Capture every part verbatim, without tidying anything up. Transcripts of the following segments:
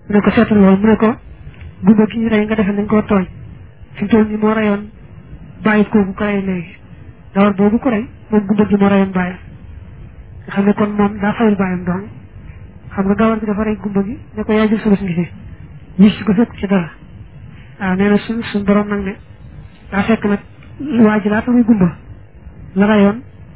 mu ne ko seetal loolu mu ne ko gumba gi ñu rey nga defe nañ koo tooñ fi mu toll nii moo reyoon bàyyi kooku ko rey léegi gawar boobu ko rey moom gumba gi moo reyoon bàyyam nga xam ne kon moom daa fayul bàyyam doon xam nga gawar bi dafa rey gumba gi ne ko yaa jël sama ngi fi gis ko fekk ci dara waaw nee na suñ suñ borom nag ne daa fekk nag waa ji laata muy gumba la reyoon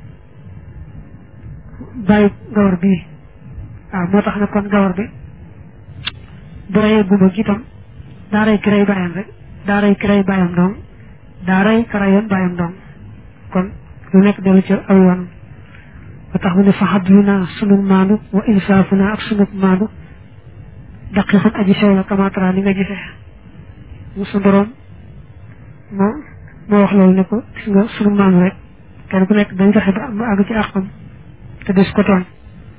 bàyyi gawar bii waaw moo tax nag kon gawar bi bu reyee gumba gi itam daa rey ki rey bàyyam rek daa rey ki rey bàyyam doom daa rey ka reyoon bàyyam doom kon lu nekk dellu ci aw yoon ba tax mu ne fa xablu naa sunu maandu wa insaafu naa ak sunu maandu daqiqun aji sew la kamatara li nga gisee mu su borom moo moo wax loolu ne ko gis nga sunu maandu rek kenn ku nekk dañ fexe ba am àgg ci àqam te des ko tooñ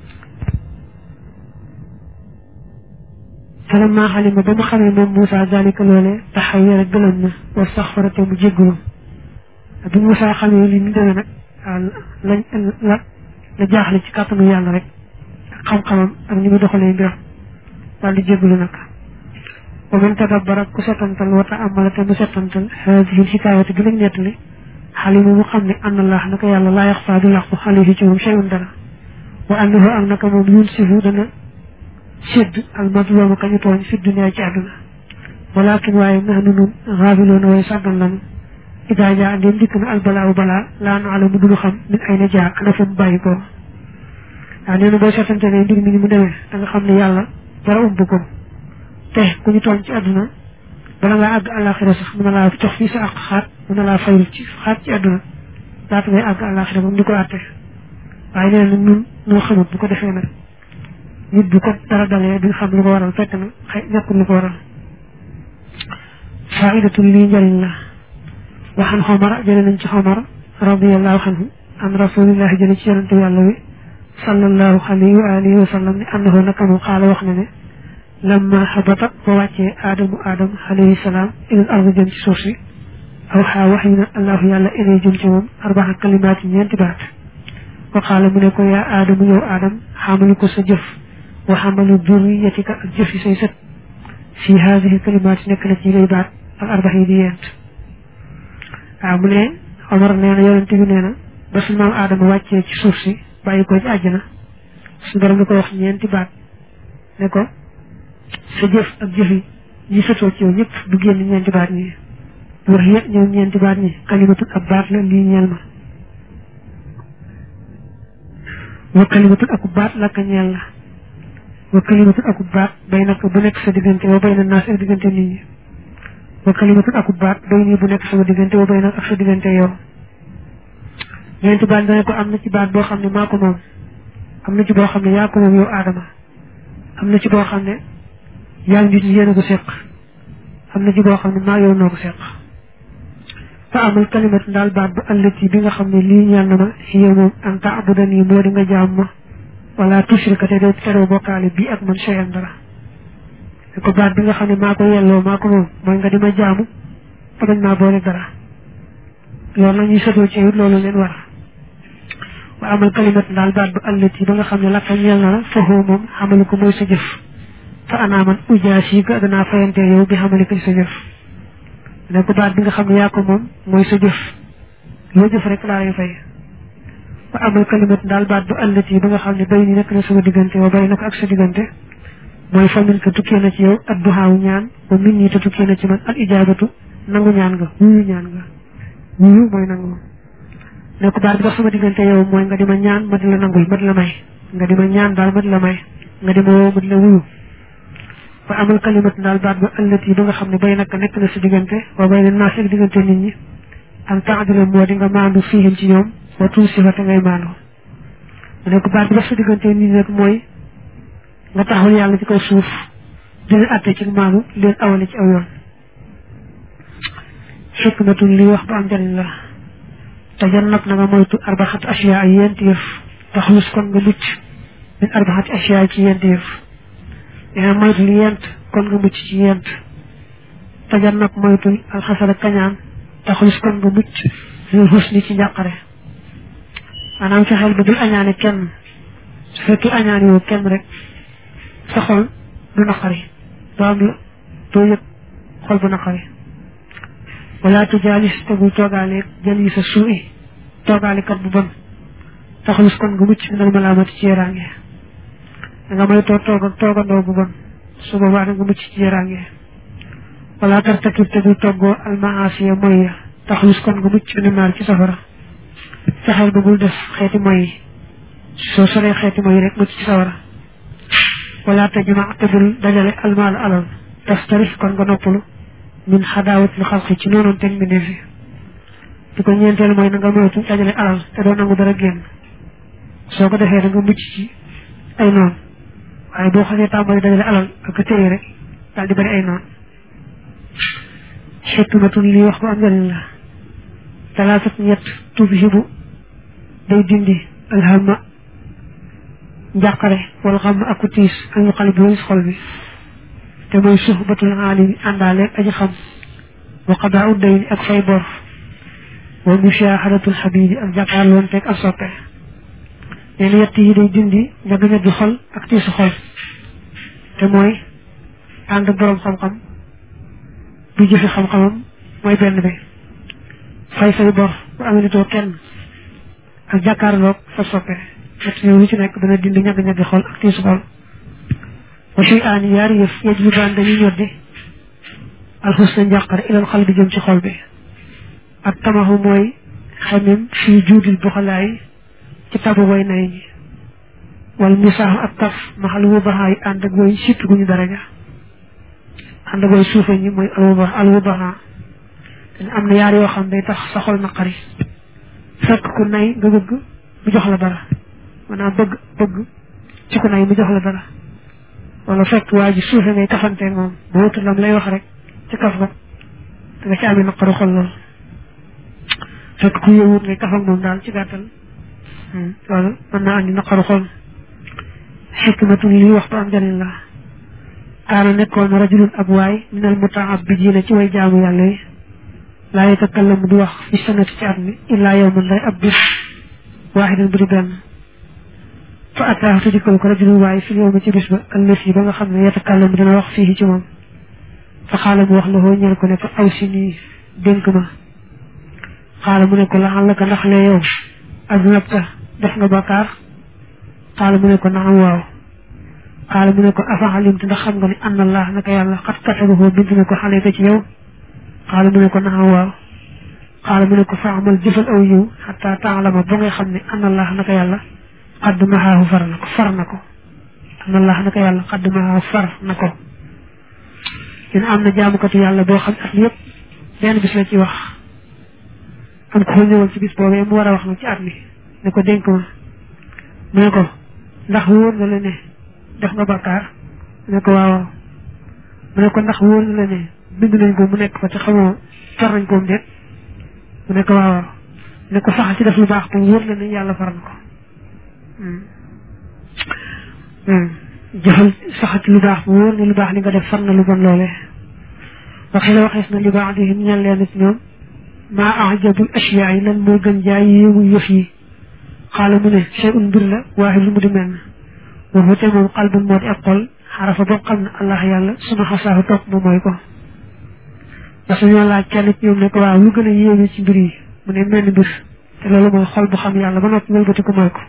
falamma xalima ba mu xamee moom Moussa zalika loolee taxayyara gëlëm na wa staxfara te mu jéggalu bi Moussa xamee li ñu demee nag lañ la la jaaxle ci kàttanu yàlla rek ak xam-xamam ak ni mu doxalee mbiram daal di jéggalu nag wa man tadabbara ku setantal wa ta'ammala te mu setantal haadihi l-hikaayati bi lañ nettali xalima mu xam ne anna Allah naka yàlla laa yaxfaa du làqu alayhi ci moom shay'un dara wa annahu ak naka moom yunsifu dana sédd al mazluma kañu tooñ fi dunya ci àdduna walakin waaye nahnu nun xaafiloona way sàggan lanu ida jaa andéem dikk na al balaa balaa laa nu alamu duñu xam min ay na jaa ana fa mu bàyyi ko waaw nee na boo seetante ne mbir mi ni mu demee da nga xam ne yàlla dara umb ko te ku ñu tooñ ci àdduna bala ngaa àgg àllaaxira sax mën na laa jox fii sa àq xaat mën na laa fayul ci xaat ci àdduna laata ngay àgg àllaaxira moom di ko àtte waaye nee na nun noo xamut bu ko defee nag nit bu ko dara dalee duñ xam lu ko waral fekk na xëy nekkul lu ko waral faidatul lii njëriñ la waxan xomar jële nañ ci xomar radiallahu anhu an rasulillahi jële ci yonente yàlla wi sallallahu alayhi wa alihi wa sallam ne annahu naka moom xaala wax na ne lamma xabata ba wàccee aadamu aadam alayhi salaam ilal ardi jëm ci suuf si aw xaa wax yi na allahu yàlla ilay jëm ci moom arbaa kalimaat yi ñeenti baat wa xaala mu ne ko yaa aadamu yow aadam xamalu ko sa jëf wa xamalu durriyatika ak jëf yi say sët fii haadihi kalimaat nekk na ci lay baat ak arbax yi di yent waaw mu ne Omar nee na yonente bi nee na ba su maam aadama wàccee ci suuf si bàyyi ko ci àjjana su borom di ko wax ñeenti baat ne ko sa jëf ak jëf yi ñi sëtoo ci yow ñëpp du génn ñeenti baat ñi wax yëpp ñoom ñeenti baat ñi kalimatul ab baat la lii ñeel ma wa kalimatul akub baat la ka ñeel la wa kalimatul akub baat bay nag bu nekk sa diggante wa bay na naas ak diggante nit ñi wa kalimatul akub baat bay nii bu nekk sama diggante wa bay nag ak sa diggante yow ñeenti baat dana ko am na ci baat boo xam ne maa ko moom am na ci boo xam ne yaa ko moom yow aadama am na ci boo xam ne yaa ngi nit yéen a ko seq am na ci boo xam ne maa yow noo ko seq fa amal kalimat daal baat bu allati bi nga xam ne lii ñeel na ma yow moom an taabudani moo di nga jaam ma wala tushrika te doo teroo bokkaale bii ak man shay'an dara te ko baat bi nga xam ne maa ko yelloo maa ko moom mooy nga di ma jaamu te bañ maa boole dara loolu la ñuy sotoo ci loolu leen war wa amal kalimat daal baat bu allati ba nga xam ne lakka ñeel na la foofu moom xamalu ko mooy sa jëf fa anaaman ujaasi ka danaa fayante yow bi xamali ko sa jëf ne ko baat bi nga xam ne yaa ko moom mooy sa jëf loo jëf rek laa lay fay wa amal kalimat daal baat bu allati ba nga xam ne bay ni nekk na sama diggante wa bay na ko ak sa diggante mooy fa min ka tukkee na ci yow ad duhaawu ñaan wa min ñi te tukkee na ci man al ijaabatu nangu ñaan nga wuyu ñaan nga wuyu mooy nangu ne ko baat bi dox sama diggante yow mooy nga di ma ñaan ma di la nangul ma di la may nga di ma ñaan daal ma di la may nga di ma woo ma di la wuyu wa amal kalimat daal baat ba allati ba nga xam ne bay nag nekk na sa diggante wa bay na naas ak diggante nit ñi am taadila moo di nga maandu fiihim ci ñoom wa tuusifa te ngay maandu ne ko baat bi dox sa diggante nit ñi nag mooy nga taxawal yàlla ci kaw suuf di leen atte ci maandu leen awale ci aw yoon xikmatun li wax ba am njëriñ la tajannab na nga moytu arbaxat asiya ay yent yëf taxlus kon nga mucc min arbaxat asiya ci yent yëf yaa moytu li yent kon nga mucc ci yent tajannab moytul alxasada kañaan taxlus kon nga mucc lil husni ci njàqare maanaam fexeel ba dul añaane kenn su fekkee añaane yow kenn rek sa xol du naqari doom la doo yëg xol bu naqari wala tujaalis te bul toogaale jël sa suuy toogaale kat bu bon taxalus kon nga mucc minal malaamati ci yaraange da nga may toog toog ak toogandoo bu bon su boobaa da nga mucc ci yaraange wala tartakib te bul toggoo almaasiya mooy ya taxalus kon nga mucc minal naar ci safara fexeel ba bul def xeeti mooy yi soo soree xeeti mooy rek mucc ci safara wala tajma te bul dajale almaal alal tastarif kon nga noppalu min xadaawat lu xalqi ci noonoon teg mbindee fi di ko ñeenteel mooy na nga moytu dajale alal te doo nangu dara génn soo ko defee da nga mucc ci ay noon waaye boo xasee tàmbali dajale alal ak téye rek daal di bari ay noon xikmatun lii wax bu am njëriñ la talaasat ñett tubhibu day dindi alhamma njàqare wala xam ak ku tiis ak ñu xale bi xol bi te mooy suhbatul aalimi àndaale aji xam wa qadaa uddayn ak fay bor wa mushahadatul xabibi ak jàkkaarloon teg ak soppe nee na yett yi day dindi ñagg-ñaggi xol ak tiisu xol te mooy ànd boroom xam-xam bu jëfe xam-xamam mooy benn bi fay fay bor bu amelitoo kenn ak jàkkaarloog sa soppe ñett yooyu lu ci nekk dana dindi ñagg-ñaggi xol ak tiisu xol wa shay aani yaari yëf yej yu baan dañuy ñoddi alxusna njàqare ilal xal bi jëm ci xol bi ak tamaxu mooy xemem fii juudil buxalaay ci tabu way nay ñi wala misaaxu ak taf maxal wubaxaa yi ànd ak woy sipp guñu daraja ànd ak woy suufe ñi mooy alwuba alwubaxaa dañ am na yaar yoo xam day tax sa xol naqari fekk ku nay nga bëgg mu jox la dara maanaam bëgg bëgg ci ku nay mu jox la dara wala fekk waa ji suufe ngay kafanteeg moom bu wutul lam lay wax rek ci kaf ba da nga ci amee naqaru xol lool fekk ku yëwut ngay kafak moom daal ci gàttal loolu mën naa andi naqaru xol xikmatun lii waxtu am njëriñ la kaana nekkoon rajulun ab waay minal muta'abbidiina ci way jaamu yàlla yi laa yatakallamu du wax fi sanati ci at mi illaa yawman day ab bis waaxidan bu di benn fa ataahu te dikkal ko rajulun waay fi yawmi ci bis ba allasi ba nga xam ne yatakallamu dina wax fii ci moom fa xaala mu wax la hoo ñeel ko ne ko aw si nii dénk ma xaala mu ne ko la xam la ka ndax lee yow aznabta def nga bàkkaar xaala mu ne ko naam waaw xaala mu ne ko afa alimta ndax xam nga ne anna allah naka yàlla xat katabahu bind na ko xale ko ci yow xaala mu ne ko naam waaw xaala mu ne ko fa amal jëfal aw yiw xataa taalama ba ngay xam ne anna allah naka yàlla xadd maxaahu far na ko far na ko anna allah naka yàlla xadd maxaahu far na ko dina am na jaamukatu yàlla boo xam at yëpp benn bis la ci wax am ko ñëwal ci bis boobee mu war a wax nag ci at mi ne ko dénk ma mu ne ko ndax wóor na la ne def nga bàkkaar mu ne ko waaw mu ne ko ndax wóor na la ne bind nañ ko mu nekk fa te xamoo far nañ ko mu déet mu ne ko waaw mu ne ko sax ci def lu baax te wóor la ne yàlla far na ko jëfal sax ci lu baax bu wóor ne lu baax li nga def far na lu bon loole waxi la waxees na li baax di ñaan leen ci ñoom maa ajabul asiyaa yi lan moo gën jaay yéemu yëf yi xaala mu ne shay'un mbir la waaxi lu mu di mel na waxu te moom xalbun moo di ab xol xarafa boo xam ne allah yàlla suma xasaahu topp mu mooy ko parce que ñoo laaj kenn ci ñoom ne ko waaw lu gën a yéeme ci mbir yi mu ne mel ni mbir te loolu mooy xol bu xam yàlla ba noppi wëlbati ko mooy ko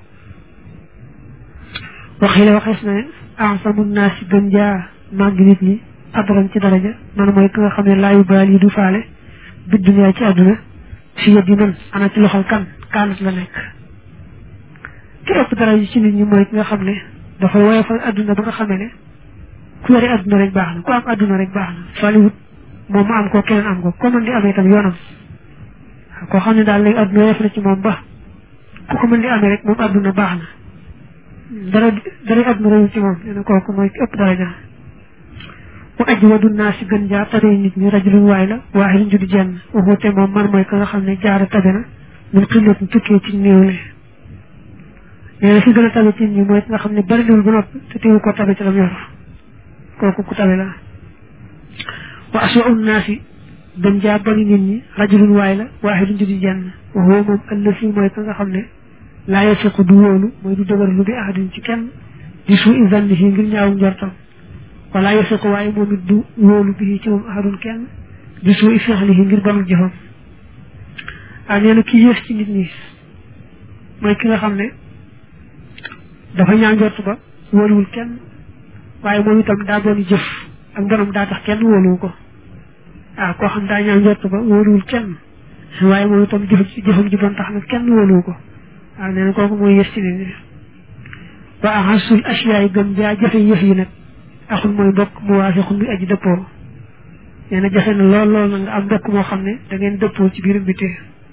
waxi la waxees na ansamu naasi gën jaa màgg nit ñi adran ci daraja man mooy ki nga xam ne laayu baal yi du faale bi dunya ci àdduna fi yëddi man ana ci loxol kan kaanat la nekk ki ëpp daraja ci nit ñi mooy ki nga xam ne dafay woyofal àdduna ba nga xamee ne ku yore àdduna rek baax na ku am àdduna rek baax na faliwut moom mu am ko keneen am ko ko mën di amee itam yoonam koo xam ne daal léegi àdduna woyof na ci moom ba ku ko mën di amee rek moom àdduna baax na dara dara àdduna réew ci moom nee na kooku mooy ki ëpp daraja wa ajwadu naasi gën jaar tabe nit ñi rajulun waay la waaxidun ju di jenn waxute moom man mooy ka nga xam ne jaara tabe na mun xillat tukkee ci néewle nee na fi gën a tabe ci nit ñi mooy ki nga xam ne bari liwul ba noppi te teewu ko tabe ci lam yor kooku ku tabe la wa aswa'u naasi gën jaar bari nit ñi rajulun waay la waaxidun ju di jenn waxoo moom ëllësi mooy ka nga xam ne laa yasiqu du wóolu mooy du dëgër lu bi ahadin ci kenn di suu i zannihi ngir ñaawu njortam wala yasiqu waaye moom it du wóolu bi ci moom ahadun kenn di suu i fi'lihi ngir bonu jëfam ah nee na ki yées ci nit ñi mooy ki nga xam ne dafa ñaan njort ba wóoluwul kenn waaye moom itam daa doon jëf ak bonam daa tax kenn wóoluwu ko ah koo xam daa ñaan njort ba wóoluwul kenn waaye moom itam jëf jëfam ji bon tax na kenn wóoluwu ko waaw nee na kooku mooy yées ci nit ñi wa ahasul ashiyaay gën jaa jafe yëf yi nag axul mooy mbokk mu waafiqun bi aji dëppoo nee na jafe na lool lool na nga am mbokk moo xam ne da ngeen dëppoo ci biir biti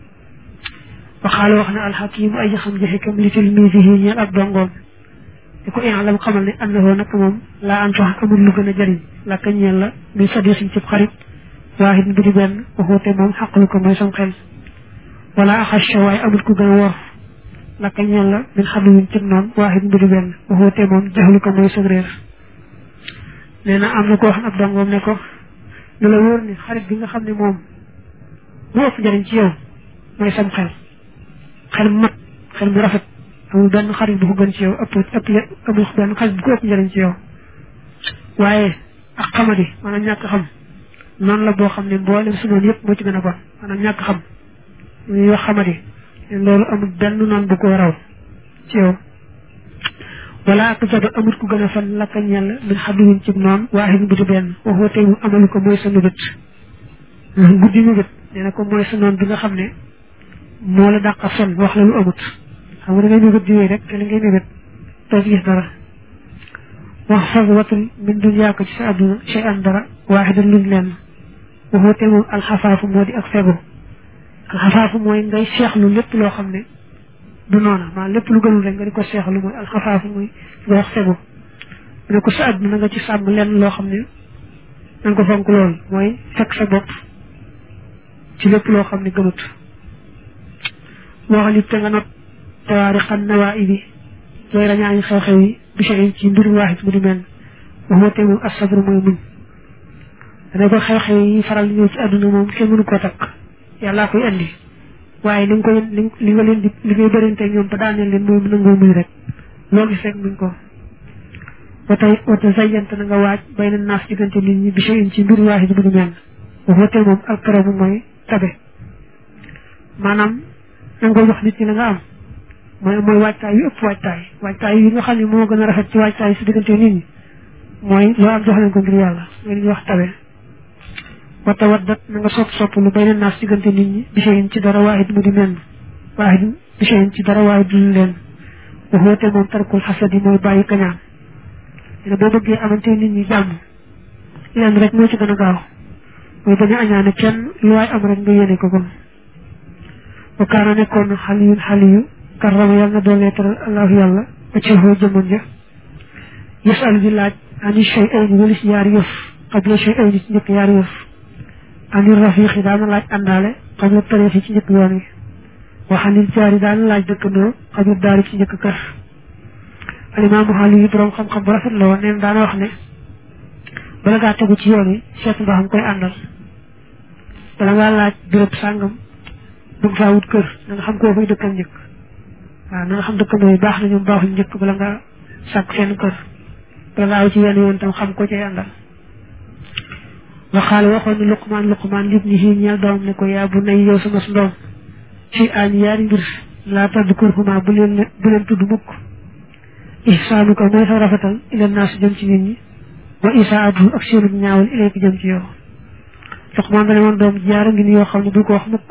waxaala wax na alxakimu aji xam jafe kam li tilmisihi ñeel ab dongoom di ko i'lam xamal ne annahu nag moom laa an tax amul lu gën a jëriñ la ka ñeel la muy sadiqin ci xarit waahid bu di benn waxute moom xaqlu ko mooy sam xel wala axasha waaye amul ku gën a wor la ka ñeel la min xaduwin ci noonu waahid bu di benn waxute moom jaxlu ko mooy sam réer nee na am na koo xam ab dongoom ne ko lu la wóor ni xarit bi nga xam ne moom mu ëpp njëriñ ci yow mooy sam xel xel mu mat xel mu rafet amul benn xarit bu ko gën ci yow ëpp ëpp amul benn xarit bu ko ëpp njëriñ ci yow waaye ak xamadi maanaam ñàkk xam noonu la boo xam ne mboolem su noonu yëpp moo ci gën a bon maanaam ñàkk xam ñuy wax xamadi loolu amul benn noonu bu ko raw ci yow wala ak jado amul ku gën a fan lakka ñell min xaduwin ci noonu waaxin bu di benn waxoo tey mu amalu ko mooy sa nubét guddi nubét nee na ko mooy sa noonu bi nga xam ne moo la dàq son wax la lu amut xam nga da ngay nubét jiwee rek te li ngay nubét doo ci gis dara wax fag watul min dunya ko ci sa àdduna chey an dara waaxidan luñ leen waxoo tey moom alxafaafu moo di ak fegu alxafaafu mooy ngay seexlu lépp loo xam ne du noona maa lépp lu gënul rek nga di ko seexlu mooy alxafaafu mooy nga wax fegu mu ne ko sa àdduna nga ci sàmm lenn loo xam ne na nga ko fonk lool mooy fekk sa bopp ci lépp loo xam ne gënut waxalit te nga not tawaari xan nawaa ibi way rañaañu xew-xew yi bichey ci mbir waaxit mu di mel waxuma te moom asabru mooy muñ dana ko xew-xew yi faral ñëw ci àdduna moom kenn mënu koo takk yàllaa koy andi waaye li nga koy li nga leen di li ngay bërinte ñoom ba daaneel leen mooy nangoo muñ rek loo gis rek muñ ko ba tey wata zayyant na nga waaj bay na naas diggante nit ñi bichey ci mbir waaxit mu di mel waxuma te moom alkaramu mooy tabe maanaam nangoo jox nit ñi la nga am mooy mooy waajtaay yu ëpp waajtaay waajtaay yi nga xam ne moo gën a rafet ci waajtaay su diggante nit ñi mooy loo am jox leen ko ngir yàlla mooy li ñuy wax tabe wata waddat na nga sopp sopp lu bay na naas diggante nit ñi bichey ci dara waahid mu di menn waahid bichey ci dara waahid du leen waxoote moom tarkul xasadi mooy bàyyi kañaan ne boo bëggee amante nit ñi jàmm leen rek moo ci gën a gaaw mooy bañ a añaane kenn lu waay am rek nga yéene ko ko wa kaana nekkoon na xaliyun xaliyu karrama yàlla na doolee teral allahu yàlla ba ci xoo jëmoon ja yasal di laaj ani shay ay ni walis yaari yëf qabla shay ay ni ci njëkk yaari yëf ani rafiqi daana laaj àndaale qabla tariixi ci njëkk yoon wi waxanil jaari daana laaj dëkkandoo qabla daari ci njëkk kër alimaamu xaliyu borom xam-xam bu rafet la woon neen daana wax ne bala ngaa tegu ci yoon wi seet mbaa xam koy àndal bala ngaa laaj béréb sàngam bëgg faa wut kër na nga xam koo fay dëkkal njëkk waaw na nga xam dëkkandoo yi baax na ñoom baaxuñ njëkk bala nga sàkk seen kër bala nga aw ci yenn yoon tam xam ko cay àndal waxaale waxoon ni luqmaan luqmaan lib ni xii ñeel doom ne ko yaa bu nay yow sama ndoom ci aan yaari mbir laa tadd kurhuma bu leen bu leen tudd mukk ihsaanu ko mooy sa rafetal ila naas jëm ci nit ñi wa isaatu ak seenu ñaawal ilayka jëm ci yow luqmaan dane woon doom jaara ngi ni yoo xam ne bul ko wax mukk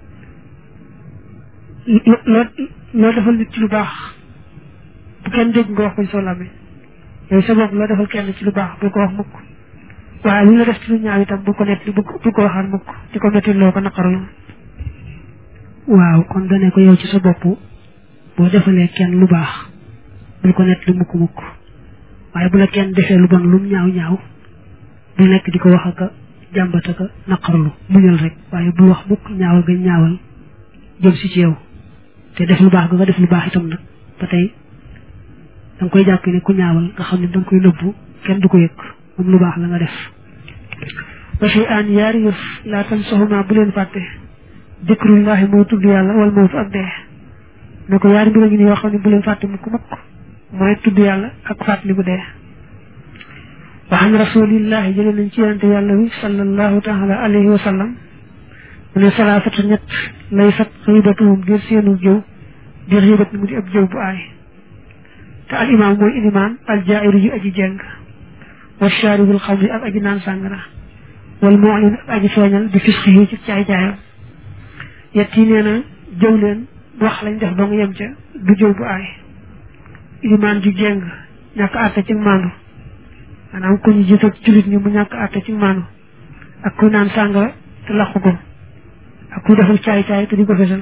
loo loo defal nit ci lu baax bu kenn dégg nga wax ko ci soo làmmiñ yow sa bopp loo defal kenn ci lu baax bu ko wax mukk waaye li la def ci lu ñaaw itam bu ko nett bu bu ko waxaan mukk di ko metti loo ko naqarlu waaw kon dane ko yow ci sa bopp boo defalee kenn lu baax bul ko nett lu mukk mukk waaye bu la kenn defee lu bon lum ñaaw ñaaw bu nekk di ko wax aka jàmbat aka naqarlu muñal rek waaye bul wax mukk ñaawal nga ñaawal jëm si ci yow te def lu baax nga def lu baax itam nag ba tey da nga koy jàpp ne ku ñaawal nga xam ne da nga koy nëbbu kenn du ko yëg moom lu baax la nga def ba fi aan yaari yëf laa tan soxuma bu leen fàtte dikrullahi moo tudd yàlla wala mawtu ak dee ne ko yaari mbir a ngi ni yoo xam ne bu leen fàtte mukk mukk mooy tudd yàlla ak fàttali bu dee وعن رسول الله جل من جيرانت يالله صلى الله تعالى عليه وسلم من ثلاثة نت ليست غيبتهم دير سينو جو دير غيبت مودي اب جو بو اي تا الامام موي الامام الجائر جي اجي جنگ والشارب الخمر اب اجي نان سانغرا والمعلن اجي فاgnal di fisxihi ci caay caayam yetti neena jëw leen wax lañ def dong yem ca du jëw bu aay ilimaan ji jeng ñàkk àtte ci maandu maanaam ku ñu jiite julit ñi mu ñàkk àtte ci maandu ak ku naan sàngara te laqu ko ak ku deful caay caay te di ko fesal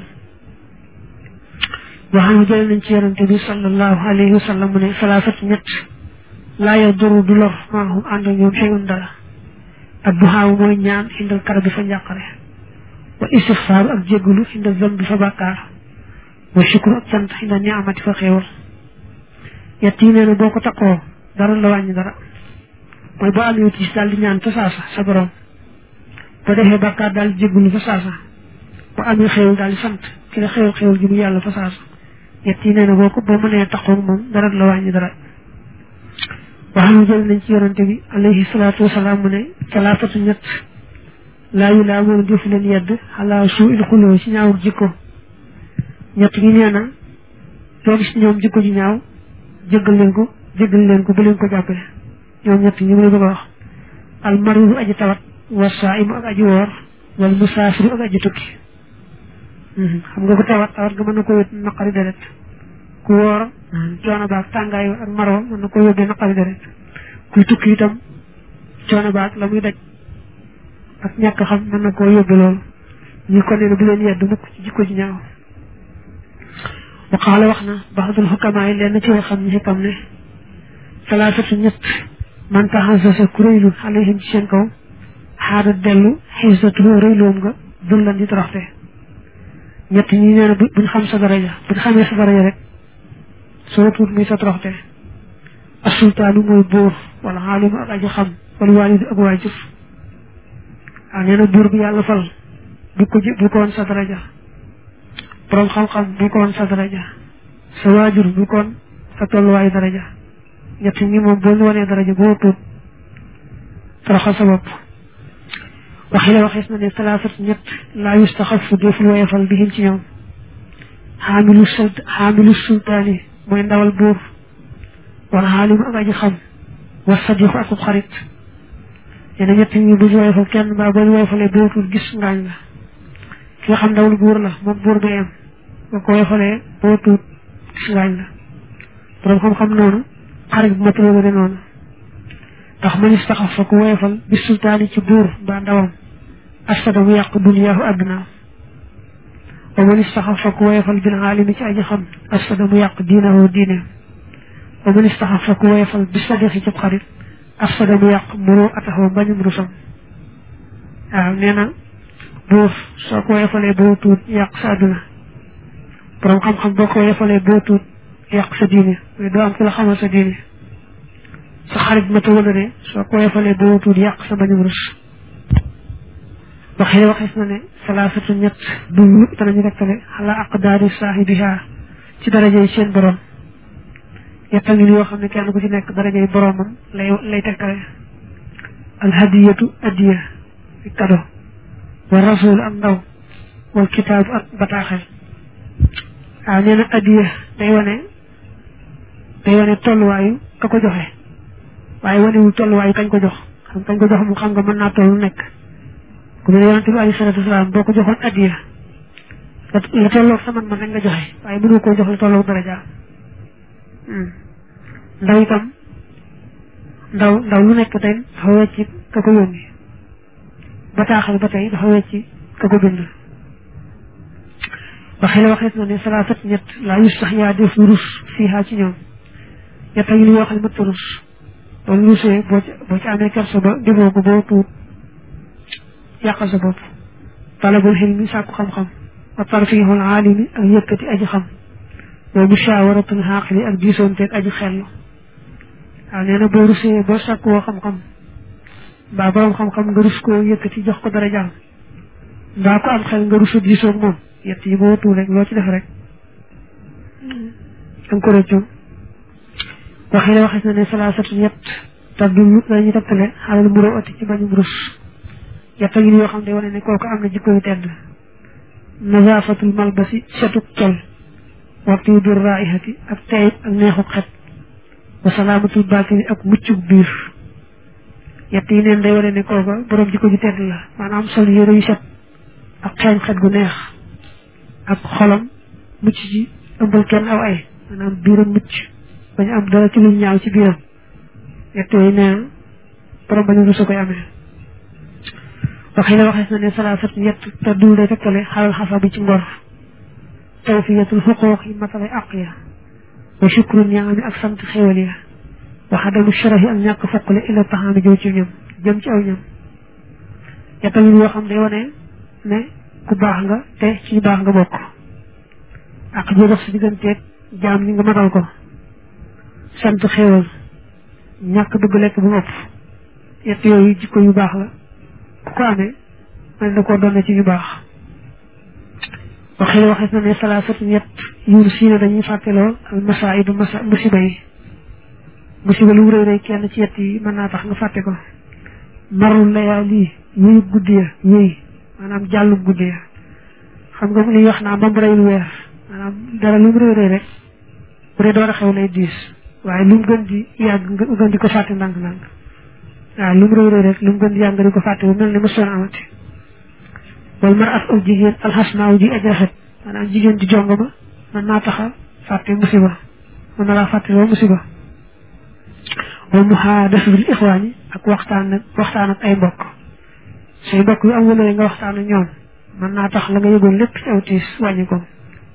waxam jël nañ ci yonante bi sallallahu alayhi wa sallam mu ne salaasat ñett laa yaduru du lor maahum ànd ñoom xeyun dara ak duxaaw mooy ñaan xindal kara bi fa njàqare wa istifsaaru ak jéggulu xindal zam bi fa bàkkaar wa shukru ak cant xindal niamati fa xéewal yett yi nee na boo ko takkoo dara la wàññi dara mooy boo amee tiis daal di ñaan fa saasa sa borom boo defee bàkkaar daal di jéggulu fa saasa boo amee xéewal daal di sant ki la xéewal xéewal ji mu yàlla fa saasa yett yi nee na boo ko boo mënee takkoo moom dara la wàññi dara waxam jël nañ ci yonante bi alayhi salaatu wasalaam mu ne talaatatu ñett laa yu laa moom defu leen yedd xalaa suu il xuloo ci ñaawul jikko ñett ñi nee na doo gis ñoom jikko ji ñaaw jéggal leen ko jéggal leen ko ba leen ko jàppale ñoom ñett ñi mu ne bëgg a wax al maridu aji tawat wa saa'imu ak aji woor wal musaafiru ak aji tukki xam nga ko tawat tawat nga mën na ko wét naqari deret ku woor coono baag tàngaay ak maroo mën na ko yóbbee naqari deret kuy tukki itam coono baag la muy daj ak ñàkk xam mën na koo yóbbe loolu ñi ko nee na bu leen yedd mukk ci jikko ji ñaaw wa qaala wax na baxdul xukamaa yi leen ci way xam ñi xikam ne salaasatu ñett man taxasasa ku rëylu alayhim ci seen kaw xaada dellu xisatuhu rëyloom nga dul lan di toroxte ñett ñi nee na buñ xam sa daraja buñ xamee sa daraja rek soo tuut muy sa toroxte asultaanu mooy buur wala xaalimu ak aji xam wala waalidu ak waajur waaw nee na buur bi yàlla fal bu ko bu ko woon sa daraja borom xam-xam bu ko woon sa daraja sa waajur bu ko woon sa tolluwaayu daraja ñett ñi moom boo ñu wanee daraja boo tuut toroxal sa bopp waxi la waxees na ne talaafat ñett laa yustaxafu deful woyefal bihim ci ñoom xaamilu sult xaamilu sultaani mooy ndawal buur wala xaalimu ak aji xam wa sadiqu akub xarit nee na ñett ñi bu ñu woyefal kenn mbaa boo ñu woyefalee bootul gis ngaañ la ki nga xam ndawal buur la moom buur bi am boo ko woyefalee bootul gis ngaañ la borom xam-xam noonu xarit bu mataloo de noonu ndax man istaxafa ku woyefal bi sultaani ci buur mbaa ndawam asfada mu yàq duniyaahu àdduna wa man istaxafa ku woyefal bil aalimi ci aji xam asfada mu yàq diinahu diine wa man istaxafa ku woyefal bi sadiqi ci xarit asfada mu yàq muroo ataxoo mbañum rusam waaw nee na buur soo ko woyefalee boo tuut yàq sa àdduna borom xam-xam boo ko woyefalee boo tuut yàq sa diine mais doo am ku la xamal sa diine sa xarit ma tawala ne soo ko woyefalee boo tuut yàq sa mbañum rus waxee waxees na ne salaasatu ñett dulu danañu rektale xalaa aqdaari saahibiha ci darajey seen borom yettal ngi yoo xam ne kenn ku ci nekk darajey boromam lay lay tekkale alhadiyatu adiya fi kado wa rasul ak ndaw wal kitaabu ak bataaxel waaw nee na adiya day wane day wane tolluwaayu ka ko joxe waaye wanewul tolluwaayu kañ ko jox xam kañ ko jox mu xam nga mën naa tollu nekk ku ne yonente bi alayhi salaatu wasalaam boo ko joxoon adiya la tolloog sa man man rek nga joxe waaye mënu koo jox la tolloog daraja ndaw itam ndaw ndaw lu nekk tey dafa wecci ka ko yónni bataaxal ba tey dafa wecci ka ko bind waxee la waxees na ne salaasat ñett laa yustax yaa def rus fiihaa ci ñoom ñett yi li yoo xam ne mëtta rus loolu rusee boo ci boo ci amee kersa ba defoo ko boo tuut yàqal sa bopp talabul xilmi sàkku xam-xam wa tarfiixul aalimi ak yëkkati aji xam wa mushawaratul xaaqili ak diisoonteeg aji xellu waaw nee na boo rusee boo sàkkuwoo xam-xam mbaa borom xam-xam nga rus koo yëkkati jox ko dara jaam mbaa ko am xel nga rusa diisoog moom yett yi boo tuut rek loo ci def rek danga ko rëccu waxee la waxees na ne salaasatu ñett taddu dañu takkale xalal muro oti ci bañu rus yatta yi yoo xam ne wane ne kooku am na jikko yu tedd nazafatul malbasi setuk col waxtu yu dur raihati ak tayib ak neexuk xet wa salaamatul baatini ak muccuk biir yett yi neen day wane ne kooka borom jikko ju tedd la maanaam sol yére yu set ak xeeñ xet gu neex ak xolam mucc ci ëmbal kenn aw ay maanaam biiram mucc bañ am dara ci lu ñaaw ci biiram yett yooyu nee borom bañu rusu koy amee waxi la waxees na ne salaasat yett te dul day tekkale xalal xasa bi ci ngor tawfiyatul xuquuq yi matale àq ya wa shukru niami ak sant xéwal ya wa xadamu sharahi ak ñàkk foqale ila taxaami jëw ci ñam jëm ci aw ñam yetta yi yoo xam day wane ne ku baax nga te ci baax nga bokk ak ji dox si digganteeg jaam ñi nga matal ko sant xéwal ñàkk bëgg lekk bu ëpp yett yooyu jikko yu baax la ku ko amee man da koo doon ci yu baax waxi la waxees na ne salaasatu ñett yuur siina dañuy fàtteloo al masaidu masa musiba yi musiba lu rëy rëy kenn ci yett yi mën naa tax nga fàtte ko marul layaali yéyu guddi ya yéy maanaam jàllu guddi ya xam nga li wax naa mbam rëy lu weer maanaam dara lu mu rëy rëy rek bu dee door a xew lay diis waaye lu mu gën di yàgg nga gën di ko fàtte ndànk-ndànk waaw lu mu rëy rëy rek lu mu gën di yàgg nga di ko fàtte bu mel ne mosoon amati wal mar at aw jigéen alxasnaaw ji aj rafet maanaam jigéen di jongo ma mën naa taxa fàtte musiba mën na laa fàtte loo musiba wal muhaadasa bil ixwaani ak waxtaan ak waxtaan ak ay mbokk say mbokk yu am wala nga waxtaan ak ñoom mën naa tax la nga yëgoon lépp ci aw tiis wàññi ko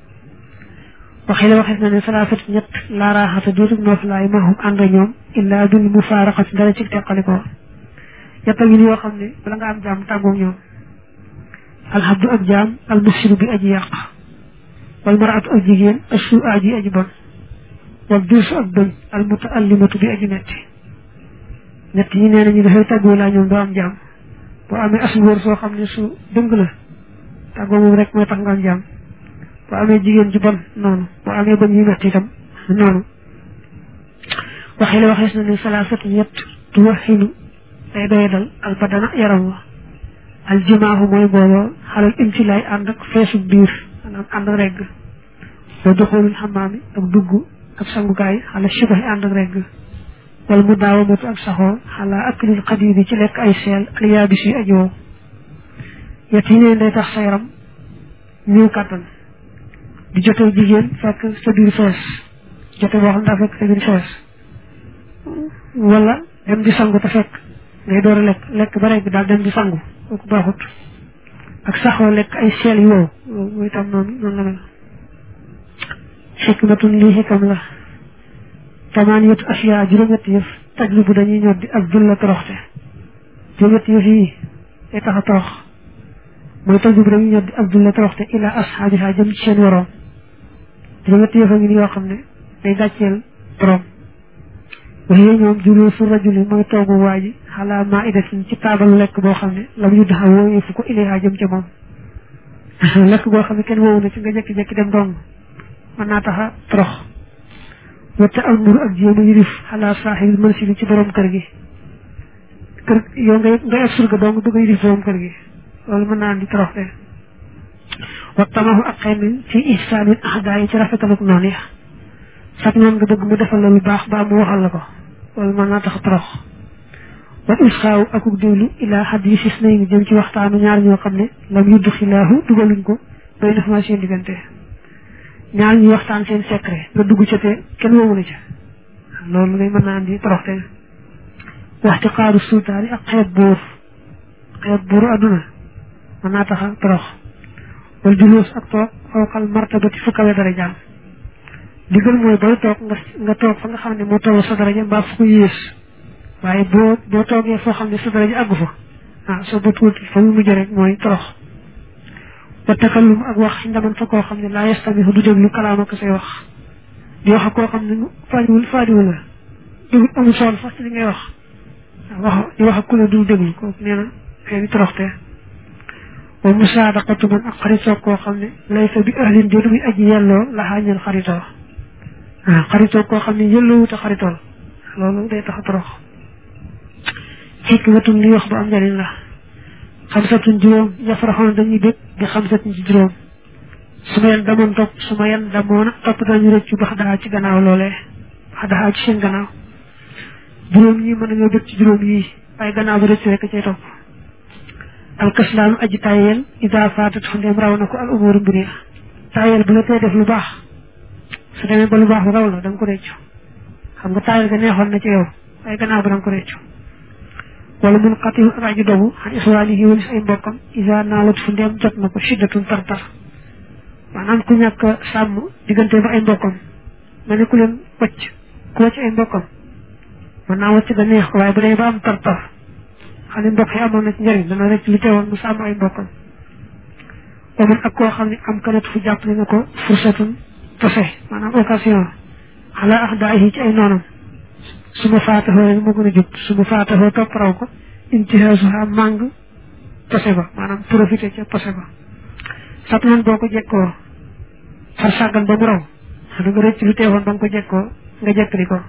waxi la waxees na ne salaasat ñett laa raaxata diirub nooflaay mahum ànd ñoom illaa bil mufaaraqati dara ci teqalikoo yetta yi yoo xam ne bala nga am jàmm tàggoog ñoom alxabdu ak jaam almusiru bi aji yàq wal maraatu ak jigéen assu aji aji bon wal duusu ak bëñ almutaallimatu bi aji metti ñett yi nee nañu dafay tàggoo laa ñoom doo am jaam boo amee as ngóor soo xam ne su dëng la tàggoo moom rek mooy tax nga am jaam boo amee jigéen ji bon noonu boo amee bëñ yu metti itam noonu waxi la waxees na ne salaasatu ñett tu waxinu day doye dal albadana yaram wa aljimaahu mooy booloo xalal imtilaay ànd ak feesu biir maanaam ànd ak regg wa doxoolul xamaami ak dugg ak sangukaay xala subaxi ànd ak regg wala mu daawamatu ak saxoo xala aklil xadiidi ci lekk ay seel ak yaabis yu ajoo yet yi neen day tax sa yaram ñëw kàttan di jotee jigéen fekk sa biir fees jote boo xam daa fekk sa biir fees wala dem di sangu te fekk ngay door a lekk lekk ba regg daal dem di sangu kooku baaxut ak saxoo lekk ay seel yu wow mooy itam noonu noonu la mel xikmatun lii xikam la tamaaniyatu asiyaa juróom-ñetti yëf tajlu bu dañuy ñoddi ak dulla toroxte juróom-ñetti yëf yi day tax a torox mooy tajlu bu dañuy ñoddi ak dulla toroxte ila ashaabiha jëm ci seen waroom juróom-ñetti yëf a ngi yoo xam ne day gàcceel borom waxee ñoom juluusu rajuli mooy toogu waa ji xalaa maa idatin ci taabalu lekk boo xam ne lam yu daxa wooyee fu ko ilayha jëm ca moom lekk boo xam ne kenn woowu na ci nga jekki-jekki dem dong mën naa taxa torox wata al muru ak jéema yirif xalaa saaxibil mansili ci borom kër gi kër yow nga nga eg surga dong bëgg a yirif borom kër gi loolu mën naa di torox te wa tamahu ak xaymin fi ihsaanil ahdaa yi ci rafetaluk noonu ya sax noonu nga bëgg mu defal la lu baax ba mu waxal la ko loolu mën naa tax torox wa isxaaw akuk déglu ilaa xadiisis nay ni jëm ci waxtaanu ñaar ñoo xam ne lam yudd xilaahu dugaluñ ko bay def ma seen diggante ñaar ñuy waxtaan seen secret nga dugg ca te kenn woowu la ca loolu lay mën naa andi toroxte waxti xaaru sultaani ak xeet buur xeet buuru adduna mën naa taxa torox wala juluus ak toog fawqal martabati fu kawe dara jaam li gën mooy booy toog nga nga toog fa nga xam ne moo toll sa daraja mbaa fu ko yées waaye boo boo toogee foo xam ne sa daraja àggu fa ah soo ba tuuti fa mu mujj rek mooy torox wa takallum ak wax ndaman fa koo xam ne laa yastamihu du déglu kalaama ko say wax di wax ak koo xam ne faadiwul faadiwul la déglu amul sool sax ci li ngay wax wax di wax ak ku la dul déglu kooku nee na xëy toroxte wa musaadaqatu man ak xaritoo koo xam ne laysa bi ahlin di lu muy aji yelloo la xaañal xaritoo ah xaritoo koo xam ne yëllowut a xaritool loolu day tax a torox xikmatun li wax bu am njariñ la xamsatun juróom yafraxoon dañuy bég di xamsatun ci juróom su ma yan damoon topp su ma yan damoona topp dañu rëccu bax daa ci gannaaw loolee bax daa ci seen gannaaw juróom ñi mën nañoo bég ci juróom yi waaye gannaaw ba rëccu rek cay topp alkaslaanu aji tayeel ida faatat fa ndeem raw na ko al umuru mbir ya tayeel bu la tee def lu baax su demee ba lu baax lu raw la da nga ko rëccu xam nga tayeel ga neexoon na ci yow waaye gannaaw ba da nga ko rëccu wala mun xatihu ak aji dogu xan iswaalihi walis ay mbokkam ida naalat fu ndeem jot na ko shiddatun tartar maanaam ku ñàkk sàmm diggante ba ay mbokkam mel ne ku leen wacc ku wacc ay mbokkam mën naa wacc ga neex ko waaye bu dee ba am tartar xam ne mbokk yi amoon na ci njëriñ dana rek li teewoon mu sàmm ay mbokkam wamun ak koo xam ne am kanat fu jàpp ne na ko fursatun tose maanaam occasion xalaa ax daa yi ci ay noonam su ma faataxoo rek moo gën a jub su ma faataxoo topp raw ko intihasuha màng tose ba maanaam profité ca tose ba sat noonu boo ko jekkoo far sàggan ba mu raw da nga rëcc lu teewoon ba nga ko jekkoo nga jekkali ko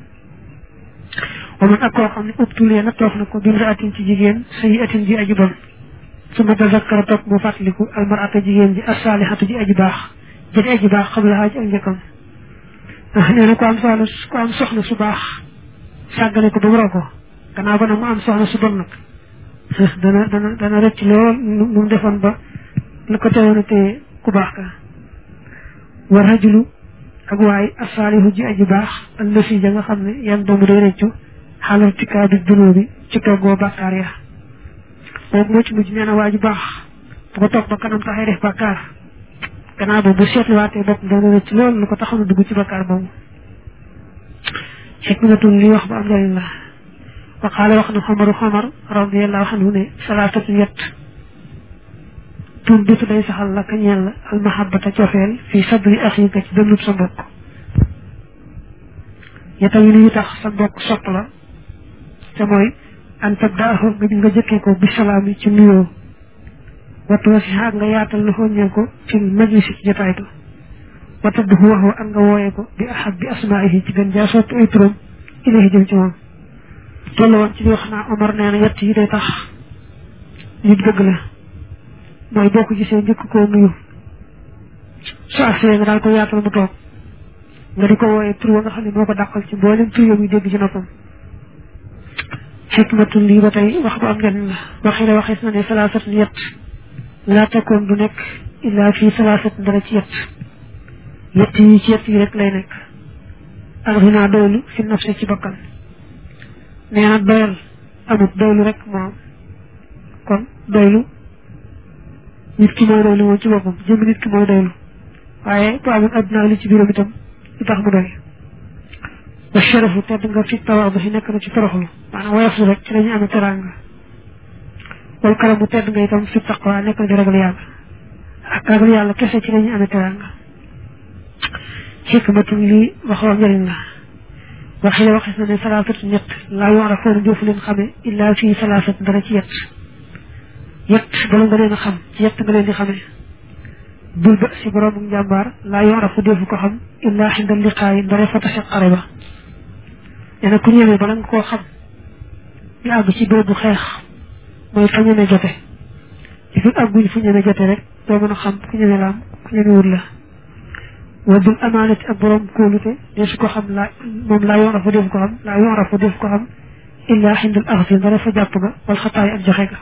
wamun ak koo xam ne ubtulee na toox na ko bind atin ci jigéen sayi atin ji aji bon su ma tazakkara topp mu fàttaliku almarata jigéen ji asaalihatu ji aji baax ji aji baax xam la xaaj ak njëkkam nee na ko am soxna ko am soxna su baax sàggane ko ba mu raw ko gannaaw ba nag mu am soxna su bon nag dana dana dana rëcc lool nu mu defoon ba la ko teewoon a téye ku baax ka wa rajulu ak waaye asaalihu ji aji baax allësi ja nga xam ne yan doomu day rëccu xaalal tikkaa bi dunoo bi ci toggoo bàkkaar ya boobu moo ci mujj nee na waa ji baax bu ko toog ba kanam taxay def bàkkaar gannaaw boobu bu seetluwaatee bopp dana rëcc lool lu ko taxoon a dugg ci bàkkaar boobu xikmatun li wax bu am njëriñ la wa qaala wax na xamaru xamar radiyallahu anhu ne salaatatu yett tuum bitu day saxal la ka ñeel la almahabata cofeel fii sadri axika ci dënnub sa mbokk yetta yi li tax sa mbokk sopp la te mooy an tabdaahu nga jëkkee ko bisalaam yi ci nuyoo wattu wasi ak nga yaatal na xooñeel ko ci majlisi ci jotaay ba wata du waxoo ak nga wooyee ko bi ahab bi asmaihi ci gën jaa sotti ay turam ilahi jëm ci moom toll woon ci di wax naa Omar nee na yett yi day tax nit bëgg la mooy boo ko gisee njëkk koo nuyu su agsee nga daal ko yaatal mu toog nga di ko wooyee tur wa nga xam ne moo ko dàqal ci mboolem tur yooyu dégg ci noppam xikmatun lii ba tey wax bu am njëriñ la waxi la waxees na ne salaasatun yett laa takkoon du nekk illaa fii salaasatun dara ci yett yett yi ci yett yi rek lay nekk alxinaa doylu fi nafsi ci bakkan nee na doyal amut doylu rek moom kon doylu nit ki mooy doylu moom ci boppam jëmmi nit ki mooy doylu waaye bu amoon adduna li ci biiram itam lu tax mu doy wa sharafu tedd nga fi tawaadu yi nekk na ci toroxlu maanaam woyof rek ci lañu amee teraanga wal karamu tedd nga itam fi taqwa nekk na di ragal yàlla ak ragal yàlla kese ci lañu amee teraanga xikmatun lii waxoo njëriñ la waxi la waxis na ne salaasatu ñett laa yoon a foon jëfu leen xame illaa fii salaasat dara ci yett yett bala nga leen a xam ci yett nga leen di xamee bul ba si boroomu njàmbaar laa yoon a fu defu ko xam illaa xindal liqaayi ndare fa tase xare ba nee na ku ñëwee bala nga koo xam ñu àgg ci béréb bu xeex mooy fa ñemee jote ci fi àgguñ fu ñemee jote rek doo mën a xam ku ñemee la am ku ñemee wut la wadul amaanati ak borom kóolute de su ko xam laa moom laa yoon a fa def ko xam laa yoon a fa def ko xam illaa xindal axsi ndara fa jàpp ga wal xataay ak joxe ga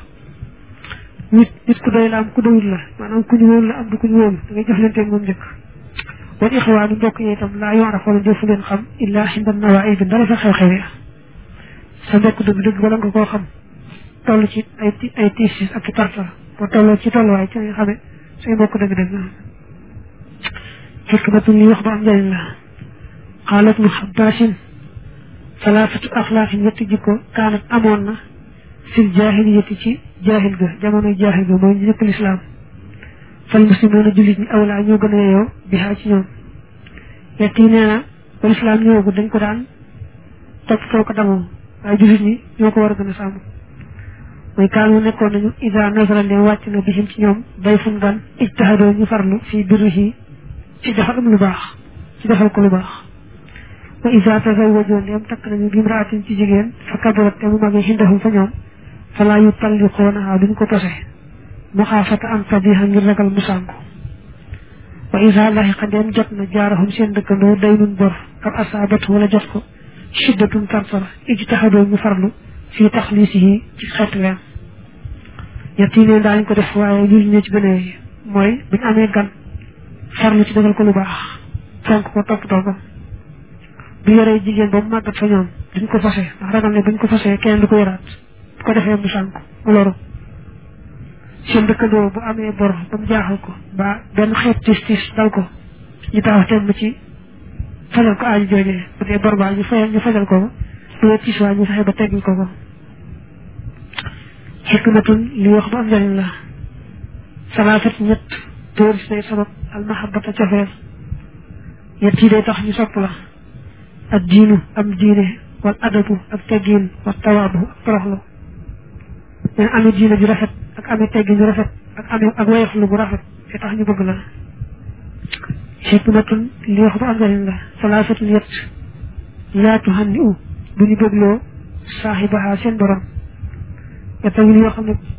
nit nit ku doy la am ku doyul la maanaam ku ñu wóolu la am du ku ñu wóolu da ngay jëflanteeg moom njëkk wal ixwaanu mbokk yi itam laa yoon a fa la defu leen xam illaa xindal nawaa bi ndara fa xew-xew ya sa mbokk dëgg dëgg bala nga koo xam toll ci ay ay tiis ak i tarta boo tolloo ci tolluwaay ci nga xamee say mbokk dëgg dëgg xikmatun li wax ba am njëriñ la xaalat mu xabbaasin salaasatu axlaaqin ñetti jikko kaanat amoon na fil jaahiliyati ci jaahil ga jamonoy jaahil ga mooy njëkk lislaam fal muslimoona jullit ñi awlaa ñoo gën a yeyoo bi xaa ci ñoom yett yi nee na ba lislaam ñëwagul dañ ko daan topp too ko damoo waaye jullit ñi ñoo ko war a gën a sàmm mooy kaanu nekkoon nañu ida nasara leen wàcc na bihim ci ñoom day fun gan ijtahadoo ñu farlu fii birrihi ci defal am lu baax ci defal ko lu baax wa iza tazawwaju dem tak nañu bi imraatin ci jigen fa kabarat te mu magi hindahum fa ñoom fala yutalliquna duñ ko tose mukhafata an tabiha ngir ragal musanko wa iza lahiqa dem jotna jaarahum seen dekkando daynun bor ab asabatu wala jox ko shiddatun tarsara ijtahadu mu farlu fi taxlisihi ci xetlen yatine dañ ko def waye ñu ñu ci gëne moy buñ amé gan farlu ci defal ko lu baax fonk ko top top bu yoré jigen ba magat fa ñoom duñ ko fassé ndax ragal ne buñ ko fassé kenn du ko yorat ko defé mu sank mu loro seen dëkkandoo bu amee bor ba mu jaaxal ko ba benn xeet tis tis dal ko ñu taxaw temm ci fajal ko aaju joojee bu dee bor baa ñu fayal ñu fajal ko bu dee tis waa ñu fexe ba teggil ko ko xikmatun li wax ba am njariñ la salaasat ñett tooris day sabab al mahabbata cofeel ñett yi day tax ñu sopp la ak diinu am diine wal adabu ak teggiin wal tawaabu ak toroxlu mais amee diine ju rafet ak amee teggi ju rafet ak amee ak wayeflu bu rafet te tax ñu bëgg la xikmatun li wax ba am njariñ la salaasatun yett laa tuhanni u bu ñu bëgloo saaxibaha seen borom yetta yi yoo xam ne